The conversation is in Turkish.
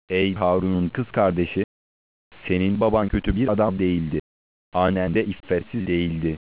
Ey Harun'un kız kardeşi, senin baban kötü bir adam değildi. Annen de iffetsiz değildi.